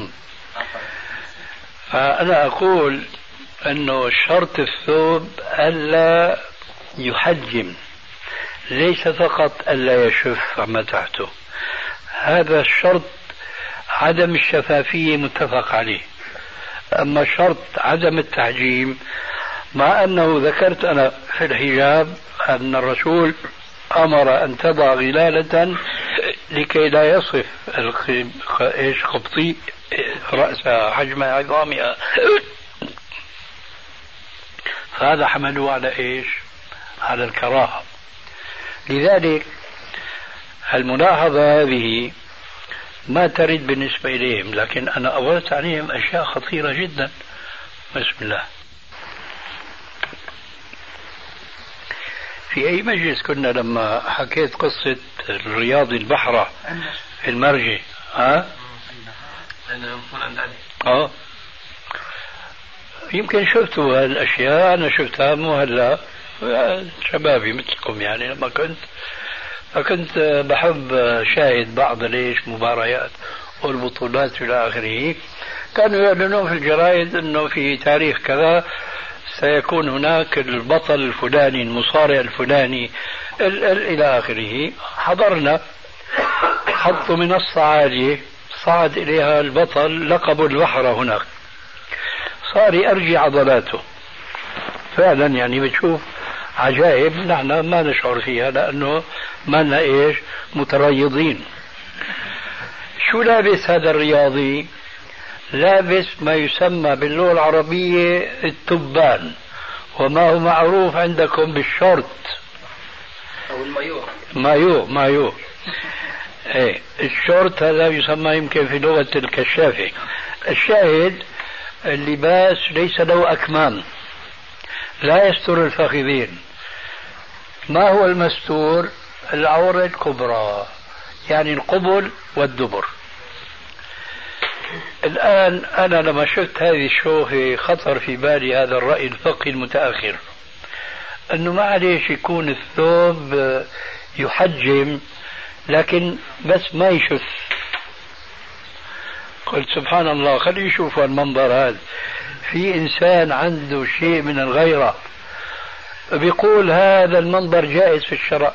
فأنا أقول أنه شرط الثوب ألا يحجم، ليس فقط ألا يشف عما تحته، هذا الشرط عدم الشفافية متفق عليه. أما شرط عدم التحجيم، مع أنه ذكرت أنا في الحجاب أن الرسول أمر أن تضع غلالة لكي لا يصف خبطي رأسها حجم عظامها، فهذا حملوه على على الكراهة. لذلك الملاحظة هذه ما ترد بالنسبة إليهم، لكن أنا أوردت عليهم أشياء خطيرة جدا. بسم الله. في أي مجلس كنا لما حكيت قصة الرياضي البحرة في المرجي؟ يمكن شفتوا هالأشياء، أنا شفتها مو هلا، شبابي مثلكم يعني. لما كنت بحب شاهد بعض مباريات والبطولات إلى آخره، كانوا يعلنون في الجرائد أنه في تاريخ كذا سيكون هناك البطل الفلاني المصارع الفلاني إلى آخره. حضرنا، حطوا منصة عالية صعد إليها البطل لقب البحر هناك، صار يرجي عضلاته فعلا. يعني بتشوف عجائب نحن ما نشعر فيها لأنه ما لنا إيش متريضين. شو لابس هذا الرياضي؟ لابس ما يسمى باللغة العربية التبان، وما هو معروف عندكم بالشورت أو المايو. مايو ايه الشورت هذا يسمى يمكن في لغة الكشافة. الشاهد اللباس ليس له أكمام، لا يستر الفخذين. ما هو المستور؟ العورة الكبرى، يعني القبل والدبر. الآن أنا لما شفت هذه الشوهة خطر في بالي هذا الرأي الفقهي المتأخر، أنه معليش يكون الثوب يحجم لكن بس ما يشف. قلت سبحان الله، خليه يشوفوا المنظر هذا. في إنسان عنده شيء من الغيرة بيقول هذا المنظر جائز في الشرع.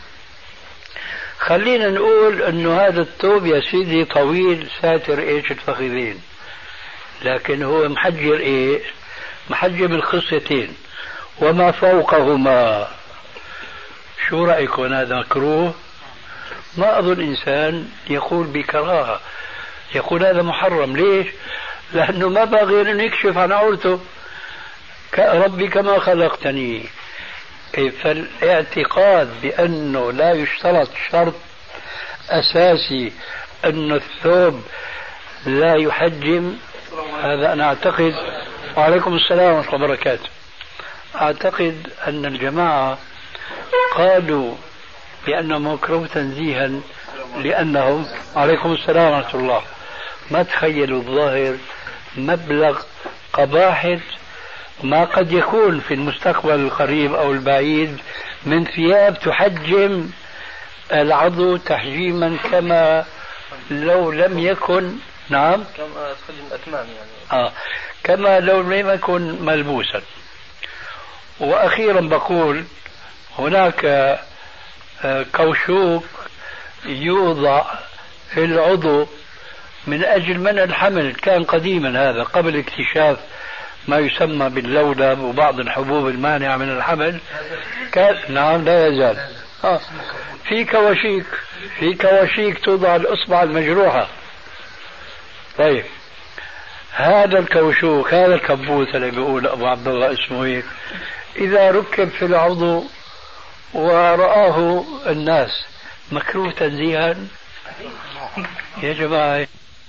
خلينا نقول انه هذا الثوب يا سيدي طويل ساتر ايش الفخذين، لكن هو محجر ايه؟ محجب الخصيتين وما فوقهما. شو رأيكم؟ هذا مكروه؟ ما أظن إنسان يقول بكراهة، يقول هذا محرم. ليش؟ لأنه ما بغير أن يكشف عن عورته. ربي كما خلقتني. فالاعتقاد بأنه لا يشترط شرط أساسي أن الثوب لا يحجم، هذا أنا أعتقد. وعليكم السلام ورحمة الله وبركاته. أعتقد أن الجماعة قالوا بأنه مكروه تنزيها لأنهم، عليكم السلام ورحمة الله، ما تخيلوا الظاهر مبلغ قباحة ما قد يكون في المستقبل القريب أو البعيد من ثياب تحجم العضو تحجيما كما لو لم يكن. نعم، كما تحجم الأكمام يعني. كما لو لم يكن ملبوسا. وأخيرا بقول هناك كوشوك يوضع في العضو من أجل منع الحمل، كان قديما هذا قبل اكتشاف ما يسمى باللولب وبعض الحبوب المانعة من الحمل. كان نعم لا يزال. في كواشيك توضع الإصبع المجروحة. طيب هذا الكوشوك، هذا الكبوت اللي بيقول أبو عبد الله اسمه هيك، إذا ركب في العضو ورآه الناس مكروه تنزيها يا جماعة.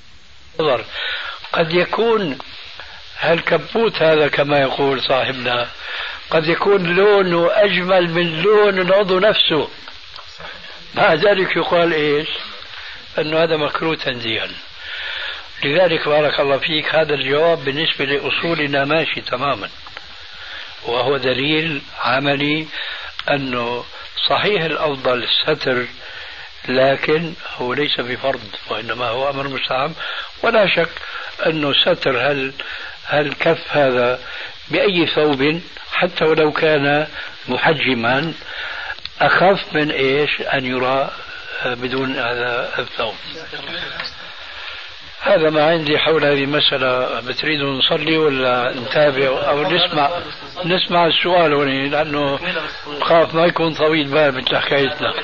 قد يكون هالكبوت هذا كما يقول صاحبنا قد يكون لونه أجمل من لون العضو نفسه، مع ذلك يقال إيش؟ أنه هذا مكروه تنزيها. لذلك بارك الله فيك هذا الجواب بالنسبة لأصولنا ماشي تماما، وهو دليل عملي أنه صحيح الأفضل الستر، لكن هو ليس بفرض وإنما هو أمر مستحب. ولا شك أنه ستر هالكف هذا بأي ثوب حتى ولو كان محجما أخف من إيش أن يرى بدون هذا الثوب. هذا ما عندي حول هذه المسألة. بتريدوا نصلي ولا نتابع أو نسمع السؤال هنا، لأنه خاف ما يكون طويل بال مثل حكايتنا.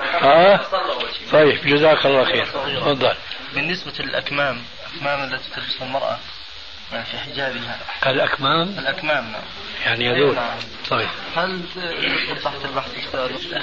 طيب جزاك الله خير. تفضل. بالنسبة للأكمام التي تلبسها المرأة في حجابها، الأكمام نعم. يعني هذول. طيب هل تدخل تحت البحث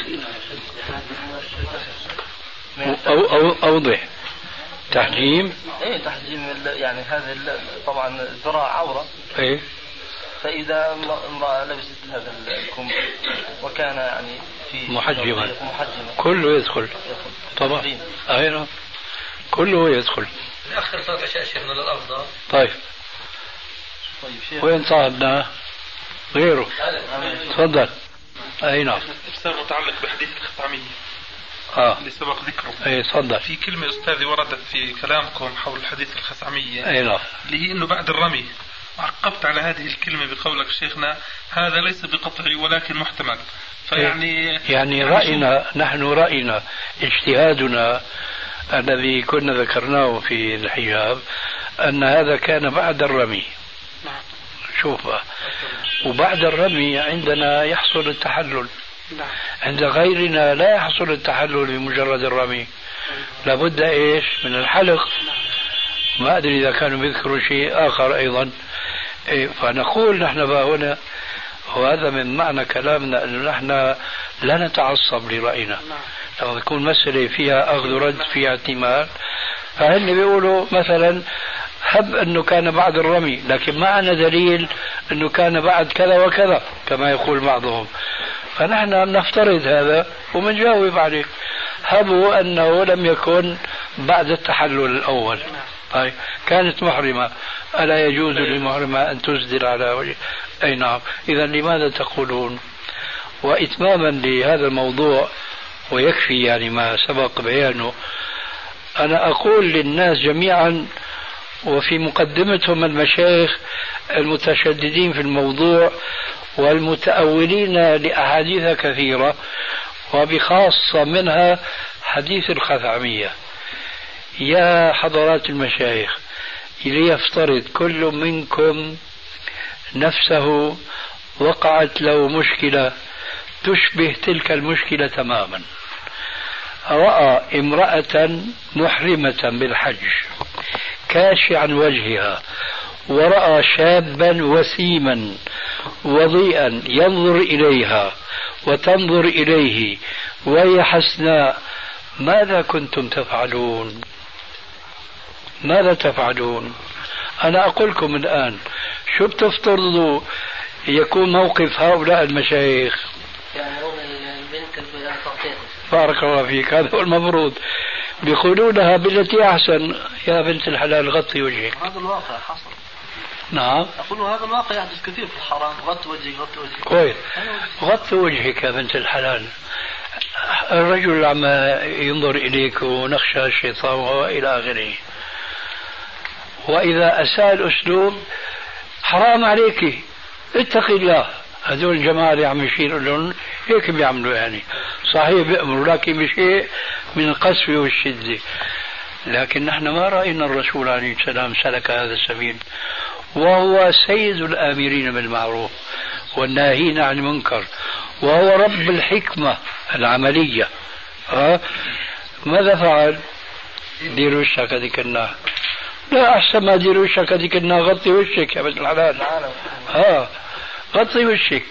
أو أوضح تحجيم؟ ايه تحجيم يعني هذا طبعا الذراع عورة. ايه فإذا امرأة لبست هذا الكم وكان يعني في محجما كله يدخل طبعا. أيضا كله يدخل. نأخر صلاة العشاء شيخنا للأفضل. طيب وين صاحبنا غيره؟ تفضل. أي نعم. أستاذ متعلق بحديث الخطامية اللي سبق ذكره. اي تفضل. في كلمة أستاذي وردت في كلامكم حول حديث الخثعمية اي نعم، اللي هي إنه بعد الرمي عقبت على هذه الكلمة بقولك شيخنا هذا ليس بقطعي ولكن محتمل، فيعني يعني رأينا نحن رأينا اجتهادنا الذي كنا ذكرناه في الحجاب أن هذا كان بعد الرمي. شوف، وبعد الرمي عندنا يحصل التحلل، عند غيرنا لا يحصل التحلل بمجرد الرمي، لابد ايش من الحلق. ما ادري اذا كانوا بيذكروا شيء اخر ايضا. فنقول نحن هنا، وهذا من معنى كلامنا انه نحن لا نتعصب لراينا. لما تكون مسألة فيها اخذ ورد فيها احتمال، فهن بيقولوا مثلا هب انه كان بعد الرمي، لكن ما عندنا دليل انه كان بعد كذا وكذا كما يقول بعضهم، فنحن نفترض هذا ومنجاوب عليه. هبوا انه لم يكن بعد التحلل الاول. طيب كانت محرمة، ألا يجوز للمحرمة أن تسدل على وجه؟ أي نعم. إذا لماذا تقولون؟ وإتماما لهذا الموضوع ويكفي يعني ما سبق بيانه، أنا أقول للناس جميعا وفي مقدمتهم المشايخ المتشددين في الموضوع والمتأولين لأحاديث كثيرة وبخاصة منها حديث الخثعمية، يا حضرات المشايخ ليفترض كل منكم نفسه وقعت له مشكلة تشبه تلك المشكلة تماما. رأى امرأة محرمة بالحج كاشعا وجهها، ورأى شابا وسيما وضيئا ينظر إليها وتنظر إليه وهي حسناء، ماذا كنتم تفعلون؟ ماذا تفعلون؟ أنا أقول لكم الآن شو بتفترضوا يكون موقف هؤلاء المشايخ؟ يأمرون البنت بالتغطية. بارك الله فيك، هذا هو المفروض. بيقولونها بالتي أحسن، يا بنت الحلال غطي وجهك. هذا الواقع حصل. نعم. أقول هذا الواقع يحدث كثير في الحرام، غطي وجهك غطي وجهك. كويس، غطي وجهك يا بنت الحلال. الرجل عم ينظر إليك ونخشى الشيطان وإلى آخره. وإذا أساء الأسلوب حرام عليك، اتقي الله. هذول الجماعة اللي عم يشيروا لهم هيك بيعملوا، يعني صحيح بيأمروا لكن بشيء من القسوة والشدة. لكن نحن ما رأينا الرسول عليه السلام سلك هذا السبيل، وهو سيد الآمرين بالمعروف والناهين عن المنكر، وهو رب الحكمة العملية. ماذا فعل؟ دير وشك هذيك النار. لا، أحسن ما دير وشك هذيك النار غطي وشك يا بنت الحلال. غطي وشك.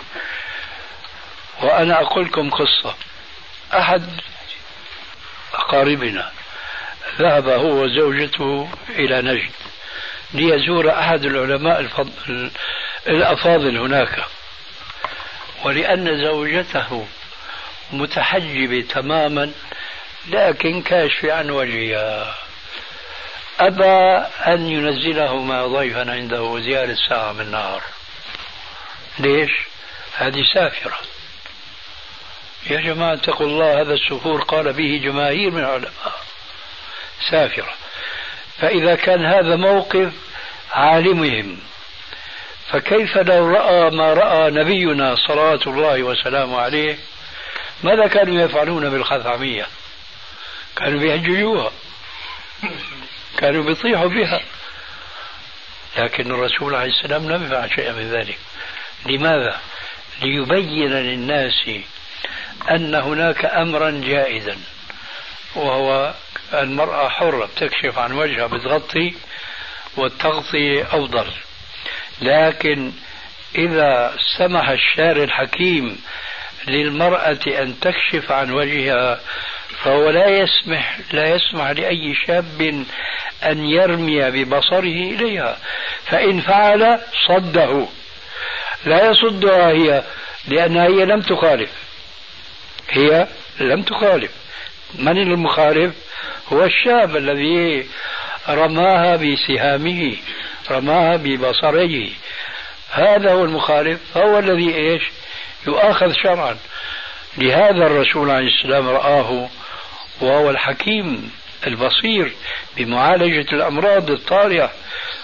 وأنا أقول لكم قصة. أحد أقاربنا ذهب هو وزوجته إلى نجد ليزور أحد العلماء الأفاضل هناك، ولأن زوجته متحجبة تماما لكن كاشفة عن وجهها، أبى أن ينزله ما ضيفا عنده زيادة ساعة من النهار. ليش؟ هذه سافرة. يا جماعة اتقوا الله، هذا السفور قال به جماهير من العلماء، سافرة. فإذا كان هذا موقف عالمهم، فكيف لو رأى ما رأى نبينا صلوات الله وسلامه عليه؟ ماذا كانوا يفعلون بالخثعمية؟ كانوا بيهججوها، كانوا بيطيحوا بها. لكن الرسول عليه السلام لم يفعل شيئا من ذلك. لماذا؟ ليبين للناس أن هناك أمرا جائزا، وهو المرأة حرة بتكشف عن وجهها بتغطي، والتغطية أفضل. لكن إذا سمح الشارع الحكيم للمرأة أن تكشف عن وجهها، فهو لا يسمح لأي شاب أن يرمي ببصره إليها، فإن فعل صده. لا يصدها هي، لأنها هي لم تخالف. هي لم تخالف. من المخالف؟ هو الشاب الذي رماها بسهامه، رماها ببصره. هذا هو المخالف، هو الذي ايش؟ يؤاخذ شرعا. لهذا الرسول عليه السلام رآه، وهو الحكيم البصير بمعالجة الأمراض الطارئة.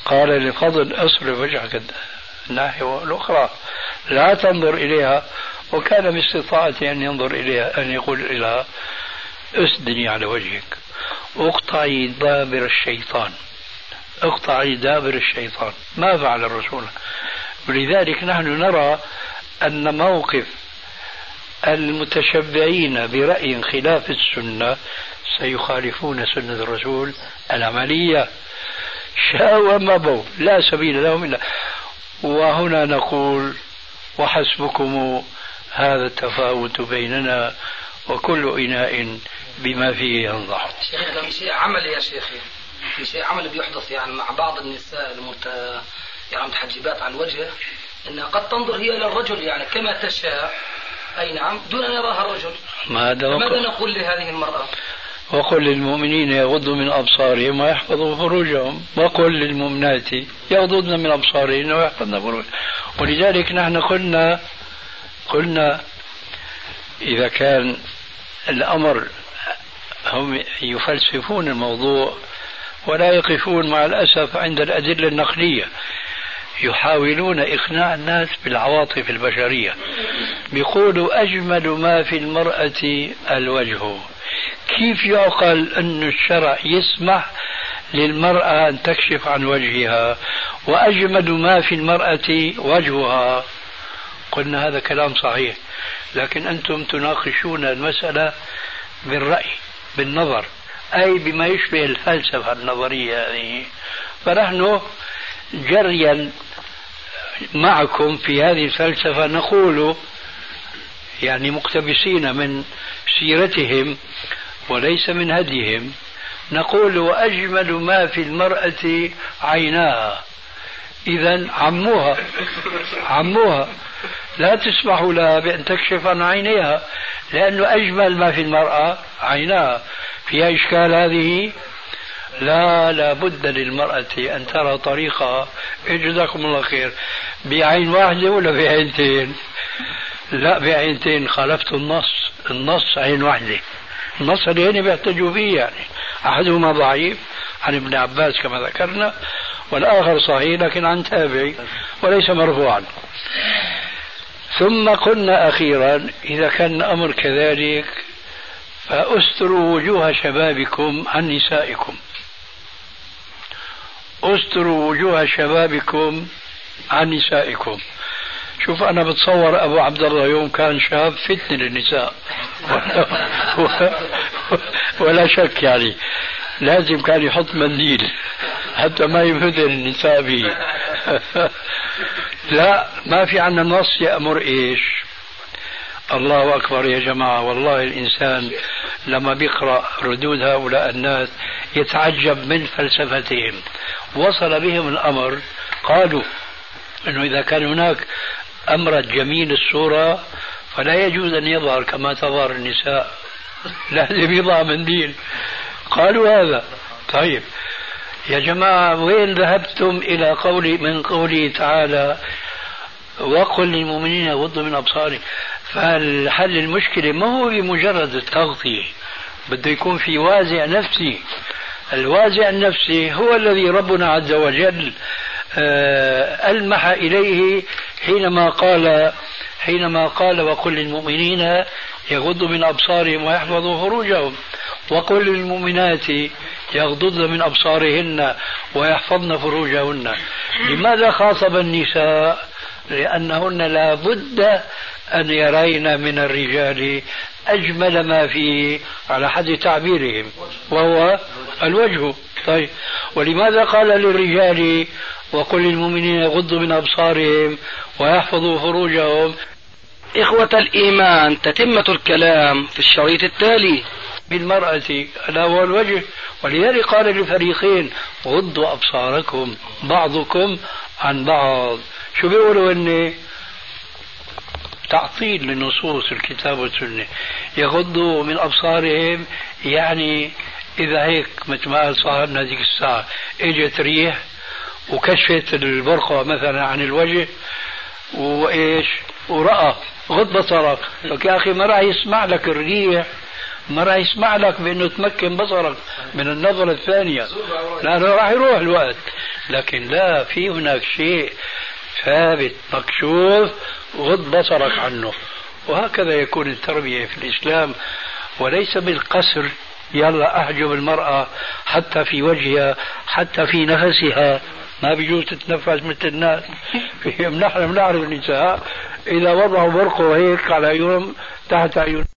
قال لفضل اصرف وجهك الناحية الأخرى لا تنظر إليها، وكان باستطاعته أن ينظر إليها، أن يقول إليها اسدني على وجهك، اقطعي دابر الشيطان، اقطعي دابر الشيطان. ما فعل الرسول. ولذلك نحن نرى أن موقف المتشبعين برأي خلاف السنة سيخالفون سنة الرسول العملية شاءوا وما بوا، لا سبيل لهم إلا. وهنا نقول وحسبكم هذا التفاوت بيننا وكل إناء بما فيه ينضح. شيخ في شيء عملي يا شيخي، في شيء عملي بيحدث يعني مع بعض النساء يعني متحجبات عن الوجه، انها قد تنظر هي الى الرجل يعني كما تشاء، اي نعم، دون ان يراها الرجل. ماذا نقول لهذه المرأة؟ وقل للمؤمنين يغضوا من أبصارهم ويحفظوا فروجهم، وقل للمؤمنات يغضضن من أبصارهن ويحفظن فروجهن. ولذلك نحن قلنا إذا كان الأمر هم يفلسفون الموضوع ولا يقفون مع الأسف عند الأدلة النقلية، يحاولون إقناع الناس بالعواطف البشرية. بيقولوا أجمل ما في المرأة الوجه. كيف يعقل أن الشرع يسمح للمرأة أن تكشف عن وجهها وأجمل ما في المرأة وجهها؟ قلنا هذا كلام صحيح، لكن أنتم تناقشون المسألة بالرأي بالنظر، أي بما يشبه الفلسفة النظرية هذه. فنحن جريا معكم في هذه الفلسفة نقول يعني مقتبسين من سيرتهم وليس من هديهم، نقول وأجمل ما في المرأة عيناها. إذن عموها لا تسمح لها بأن تكشف عن عينيها، لأنه أجمل ما في المرأة عيناها. فيها إشكال هذه؟ لا بد للمرأة أن ترى طريقها. جزاكم الله خير. بعين واحدة ولا بعينتين؟ لا بعينتين، خالفت النص عين واحدة. النص اللي هنا بيحتجوا فيه يعني أحدهما ضعيف عن ابن عباس كما ذكرنا، والآخر صحيح لكن عن تابعي وليس مرفوعا. ثم قلنا أخيرا إذا كان الأمر كذلك فأستروا وجوه شبابكم عن نسائكم، أستروا وجوه شبابكم عن نسائكم. شوف أنا بتصور أبو عبد الله يوم كان شاب فتن للنساء ولا شك يعني لازم كان يحط منديل حتى ما ينفتن النساء به. لا ما في عنا نص يأمر إيش. الله أكبر يا جماعة، والله الإنسان لما بيقرأ ردود هؤلاء الناس يتعجب من فلسفتهم. وصل بهم الأمر قالوا أنه إذا كان هناك أمر جميل الصورة فلا يجوز أن يظهر كما تظهر النساء، لازم يضع منديل. قالوا هذا. طيب يا جماعة وين ذهبتم إلى من قوله تعالى وقل للمؤمنين يغضوا من أبصارهم؟ فالحل المشكلة ما هو بمجرد التغطية، بده يكون في وازع نفسي. الوازع النفسي هو الذي ربنا عز وجل ألمح إليه حينما قال وقل للمؤمنين يغضوا من أبصارهم ويحفظوا فروجهم، وقل للمؤمنات يغضضن من أبصارهن ويحفظن فروجهن. لماذا خاطب النساء؟ لأنهن لا بد أن يرين من الرجال أجمل ما فيه على حد تعبيرهم وهو الوجه. طيب ولماذا قال للرجال وقل للمؤمنين يغضوا من أبصارهم ويحفظوا فروجهم؟ إخوة الإيمان، تتمة الكلام في الشريط التالي. بالمرأة ألا هو الوجه. ولذلك قال للفريقين غضوا أبصاركم بعضكم عن بعض. شو بيقولوا إني تعطيل لنصوص الكتاب والسنة. يغضوا من أبصارهم يعني إذا هيك مثل ما صارنا ذيك الساعة اجت ريح وكشفت البرقع مثلا عن الوجه وإيش ورأى غض بصرك، لك يا أخي ما راح يسمع لك الريح، ما راح يسمع لك بأنه تمكن بصرك من النظرة الثانية، لأنه راح يروح الوقت. لكن لا، في هناك شيء ثابت مكشوف غض بصرك عنه. وهكذا يكون التربية في الإسلام، وليس بالقسر يلا أحجب المرأة حتى في وجهها حتى في نفسها، ما بيجوز تتنفس مثل الناس. نحن بنعرف النساء إذا وضعوا برقه هيك على يوم تحت عيون